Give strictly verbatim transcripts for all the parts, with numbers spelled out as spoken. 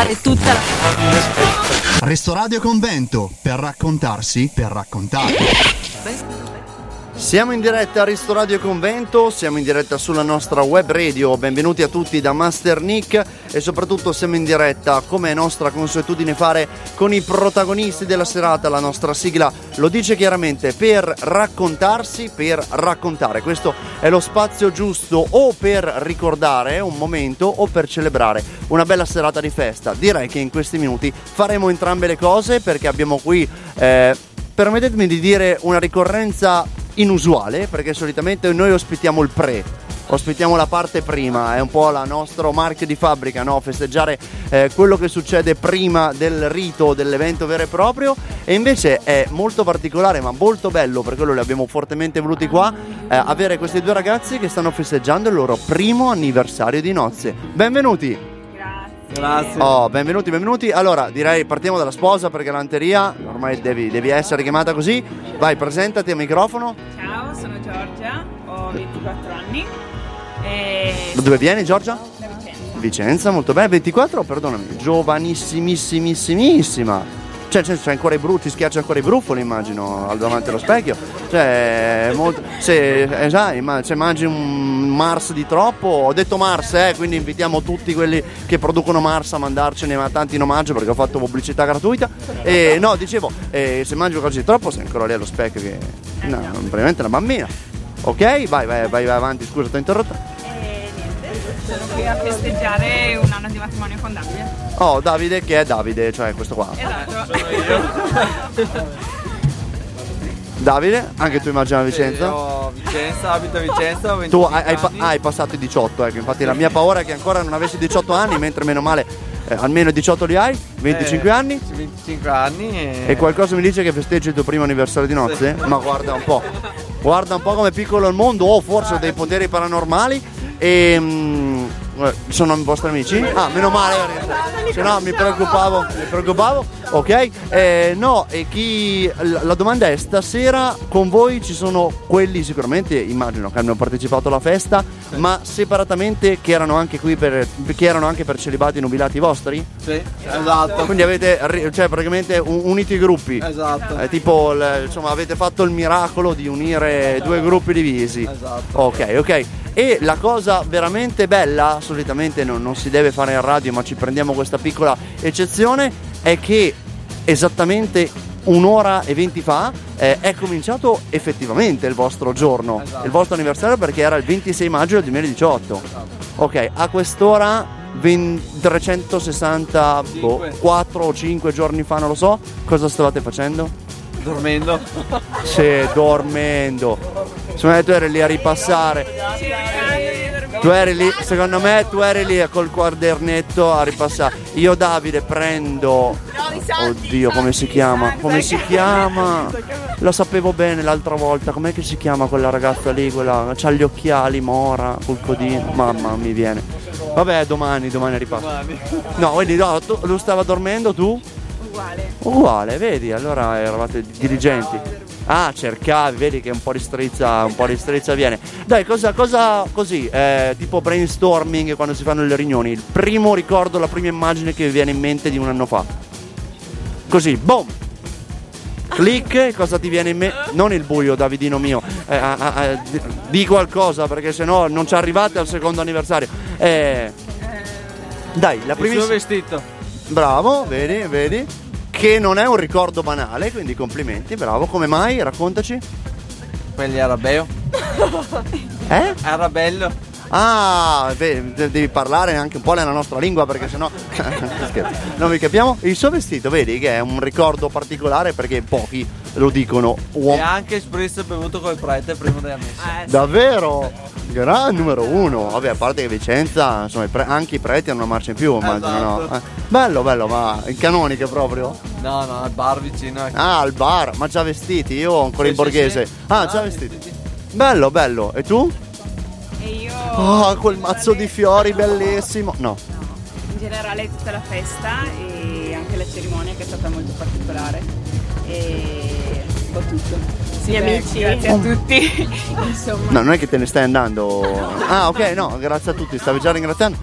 fare tutta la... Restoradio Convento, per raccontarsi, per raccontare. Siamo in diretta a Restoradio Convento, siamo in diretta sulla nostra web radio, benvenuti a tutti da Master Nick e soprattutto siamo in diretta, come è nostra consuetudine fare, con i protagonisti della serata. La nostra sigla lo dice chiaramente: per raccontarsi, per raccontare. Questo è lo spazio giusto o per ricordare un momento o per celebrare una bella serata di festa. Direi che in questi minuti faremo entrambe le cose, perché abbiamo qui, eh, permettetemi di dire, una ricorrenza inusuale, perché solitamente noi ospitiamo il pre, ospitiamo la parte prima, è un po' la nostro marchio di fabbrica, no? Festeggiare eh, quello che succede prima del rito, dell'evento vero e proprio. E invece è molto particolare, ma molto bello, per quello li abbiamo fortemente voluti qua, eh, avere questi due ragazzi che stanno festeggiando il loro primo anniversario di nozze. Benvenuti! Grazie. Oh, benvenuti, benvenuti. Allora, direi partiamo dalla sposa, per galanteria ormai devi, devi essere chiamata così. Vai, presentati al microfono. Ciao, sono Giorgia, ho ventiquattro anni. E... Da dove vieni, Giorgia? Da Vicenza. Vicenza, molto bene. ventiquattro, perdonami, giovanissimissimissima. Cioè, c'è, c'è ancora i brutti, schiaccia ancora i brufoli, immagino, al davanti allo specchio. Cioè, molto, se, eh, sai, ma, se mangi un Mars di troppo, ho detto Mars, eh, quindi invitiamo tutti quelli che producono Mars a mandarcene tanti in omaggio, perché ho fatto pubblicità gratuita. E no, dicevo, eh, se mangi qualcosa di troppo sei ancora lì allo specchio che, no, praticamente una bambina. Ok, vai, vai, vai, vai avanti, scusa, ti ho interrotto. Sono qui a festeggiare un anno di matrimonio con Davide. Oh, Davide, che è Davide, cioè questo qua. Esatto. Sono io. Davide, anche tu immagini a Vicenza? Sì, io a Vicenza, abito a Vicenza, ho Tu venticinque hai, hai, anni. ah, hai passato i diciotto, ecco, infatti la mia paura è che ancora non avessi diciotto anni, mentre meno male eh, almeno diciotto li hai, venticinque Eh, anni. sì, venticinque anni e... E qualcosa mi dice che festeggi il tuo primo anniversario di nozze? Sì. Ma guarda un po', guarda un po' come piccolo il mondo, o forse ho dei poteri paranormali. E mm, sono i vostri amici? Ah, meno male, se no mi preoccupavo, mi preoccupavo, ok? Eh, no, e chi, la domanda è: stasera con voi ci sono quelli sicuramente, immagino, che hanno partecipato alla festa, sì, ma separatamente che erano anche qui per, che erano anche per celibati nubilati vostri? Sì, esatto. Quindi avete, cioè praticamente uniti i gruppi. Esatto. Eh, tipo, il, insomma, avete fatto il miracolo di unire due gruppi divisi. Esatto. Ok, ok. E la cosa veramente bella, solitamente non, non si deve fare in radio, ma ci prendiamo questa piccola eccezione, è che esattamente un'ora e venti fa eh, è cominciato effettivamente il vostro giorno, esatto, il vostro anniversario, perché era il ventisei maggio del duemiladiciotto. Esatto. Ok, a quest'ora trecentosessantaquattro o cinque giorni fa, non lo so, cosa stavate facendo? Dormendo. Sì, dormendo. Secondo me tu eri lì a ripassare. Tu eri lì, secondo me tu eri lì col quadernetto a ripassare. Io, Davide, prendo. Oddio, come si chiama? Come si chiama? Lo sapevo bene l'altra volta. Com'è che si chiama quella ragazza lì? Quella c'ha gli occhiali, mora, col codino. Mamma, mi viene. Vabbè, domani, domani ripasso. Domani. No, vedi, no, tu, lui stava dormendo, tu? Uguale. Uguale, vedi, allora eravate dirigenti. Ah, cercavi, vedi che un po' di strizza, un po' di strizza viene. Dai, cosa, cosa così, eh, tipo brainstorming quando si fanno le riunioni. Il primo ricordo, la prima immagine che vi viene in mente di un anno fa. Così, boom! Click, cosa ti viene in mente? Non il buio, Davidino mio. Eh, ah, ah, eh, di qualcosa, perché sennò non ci arrivate al secondo anniversario. Eh, dai, la Il prima. suo vestito. Bravo, vedi, vedi. Che non è un ricordo banale, quindi complimenti, bravo. Come mai? Raccontaci. Quelli era bello. Eh? Era bello. Ah, beh, devi parlare anche un po' nella nostra lingua, perché sennò non vi capiamo. Il suo vestito, vedi che è un ricordo particolare, perché pochi lo dicono. Uom- E anche spritz bevuto col prete prima della messa. Eh, sì. Davvero? Gran numero uno. Vabbè, a parte che Vicenza, insomma, i pre- anche i preti hanno una marcia in più, immagino, Esatto. no? Eh, bello, bello, ma in canonica proprio? No, no, al bar vicino. ecco. Ah, al bar, ma già vestiti? Io ho ancora Sì, in borghese. sì, sì. Ah, già Ah, vestiti. vestiti. Bello, bello. E tu? E io... Oh, quel mazzo di fiori bellissimo. No. In generale tutta la festa e anche la cerimonia, che è stata molto particolare. E un po' tutto. Sì, Gli beh, amici. grazie a tutti. Insomma. No, non è che te ne stai andando. Ah, ok, no, grazie a tutti. Stavi già ringraziando?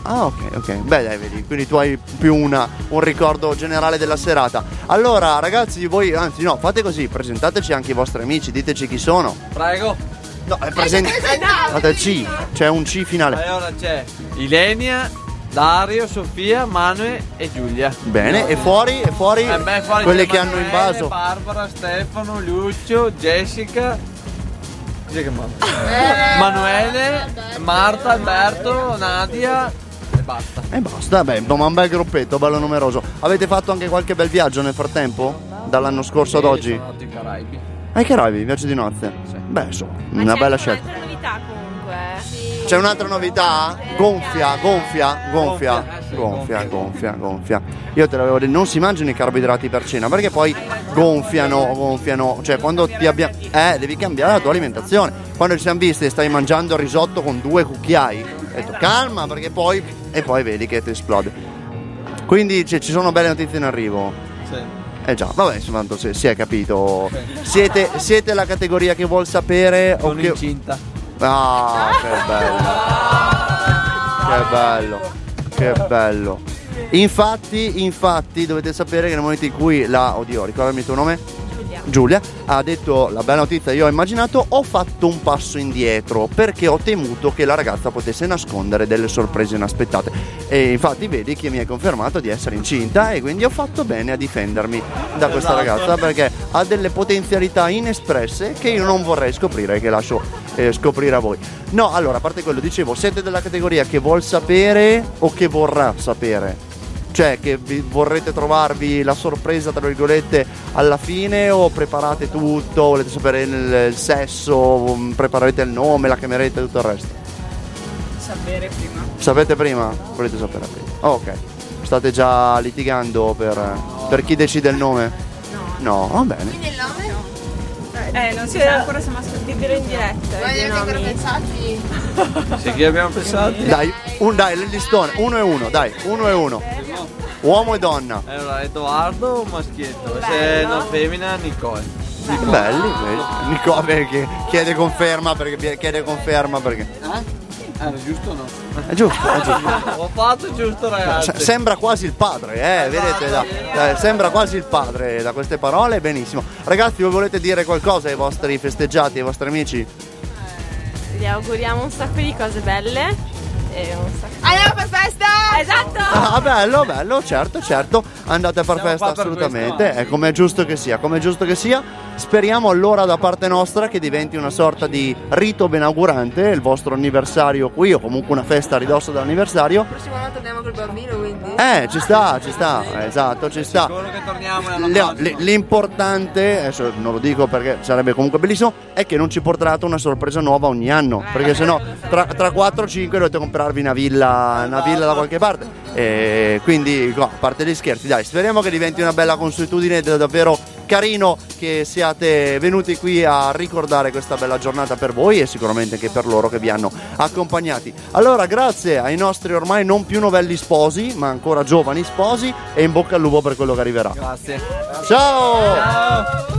Ah, ok, ok. Beh, dai, vedi, quindi tu hai più una, un ricordo generale della serata. Allora, ragazzi, voi, anzi no, fate così, presentateci anche i vostri amici, diteci chi sono. Prego. No, è presente. Fate il C, c'è un C finale. Allora c'è Ilenia, Dario, Sofia, Manuel e Giulia. Bene, e fuori, e fuori, Eh beh, fuori quelli c'è che hanno Emanuele, invaso. Barbara, Stefano, Lucio, Jessica. Chi è che manca? Manuele, Marta, Alberto, Nadia e basta. E basta, beh, ma un bel gruppetto, bello numeroso. Avete fatto anche qualche bel viaggio nel frattempo? Dall'anno scorso ad Sì, oggi? sono andato ai Caraibi. Ai Caraibi, viaggio di nozze? Sì. Beh, so, una bella scelta. Un'altra novità comunque. Sì. C'è un'altra novità? Gonfia, gonfia, gonfia, Gonfia, eh sì, gonfia, gonfia, gonfia. Io te l'avevo detto, non si mangiano i carboidrati per cena perché poi gonfiano, gonfiano. Cioè quando ti abbiamo... Eh, devi cambiare la tua alimentazione. Quando ci siamo visti e stai mangiando il risotto con due cucchiai, ho detto calma perché poi... E poi vedi che ti esplode. Quindi cioè, ci sono belle notizie in arrivo. Sì. Eh già, vabbè, insomma, tanto si, si è capito. Siete, siete la categoria che vuol sapere o Sono che... incinta. Ah, che bello. Che bello. Che bello. Infatti, infatti, dovete sapere che nel momento in cui la... Oddio, ricordami il tuo nome? Giulia ha detto la bella notizia, io ho immaginato, ho fatto un passo indietro perché ho temuto che la ragazza potesse nascondere delle sorprese inaspettate e infatti vedi che mi hai confermato di essere incinta e quindi ho fatto bene a difendermi da questa ragazza perché ha delle potenzialità inespresse che io non vorrei scoprire, che lascio eh, scoprire a voi. No, allora, a parte quello, dicevo, siete della categoria che vuol sapere o che vorrà sapere? Cioè che vi vorrete trovarvi la sorpresa tra virgolette alla fine o preparate tutto, volete sapere il, il sesso, preparate il nome, la chiamerete e tutto il resto? Sapere prima. Sapete prima? Volete sapere prima. Oh, ok. State già litigando per, per chi decide il nome? No. No, va bene. Quindi il nome? Eh, non si sa ancora se mascherino. Dire in diretta. Ma li avete ancora pensati? Sì, chi abbiamo pensato? Dai, un, dai, il listone, uno e uno, dai, uno e uno. Uomo e donna. Allora, Edoardo o maschietto? Se è una femmina, Nicole. Belli, belli. Nico, vabbè, che chiede conferma perché chiede conferma perché. Eh? Era giusto o no? È giusto, è giusto. Ho fatto giusto, ragazzi. Se- Sembra quasi il padre, eh, vedete, da, da- sembra quasi il padre da queste parole, benissimo. Ragazzi, voi volete dire qualcosa ai vostri festeggiati, ai vostri amici? Gli auguriamo un sacco di cose belle e un sacco. Andiamo per festa! Esatto! Ah, bello, bello, certo, certo. Andate a far Siamo festa qua per assolutamente, questo, è come è giusto che sia, come è giusto che sia. Speriamo allora da parte nostra che diventi una sorta di rito benaugurante il vostro anniversario qui o comunque una festa a ridosso dell'anniversario. La prossima volta andiamo col bambino, quindi. Eh, ci sta, ci sta, esatto, ci sta. Sicuro che torniamo l'anno Le- prossimo. le- L'importante, adesso non lo dico perché sarebbe comunque bellissimo, è che non ci porterate una sorpresa nuova ogni anno, perché sennò tra, tra quattro o cinque dovete comprarvi una villa, una villa da qualche parte. E quindi, no, a parte gli scherzi, dai, speriamo che diventi una bella consuetudine ed è davvero carino che siate venuti qui a ricordare questa bella giornata per voi e sicuramente anche per loro che vi hanno accompagnati. Allora, grazie ai nostri ormai non più novelli sposi, ma ancora giovani sposi e in bocca al lupo per quello che arriverà. Grazie. Ciao! Ciao.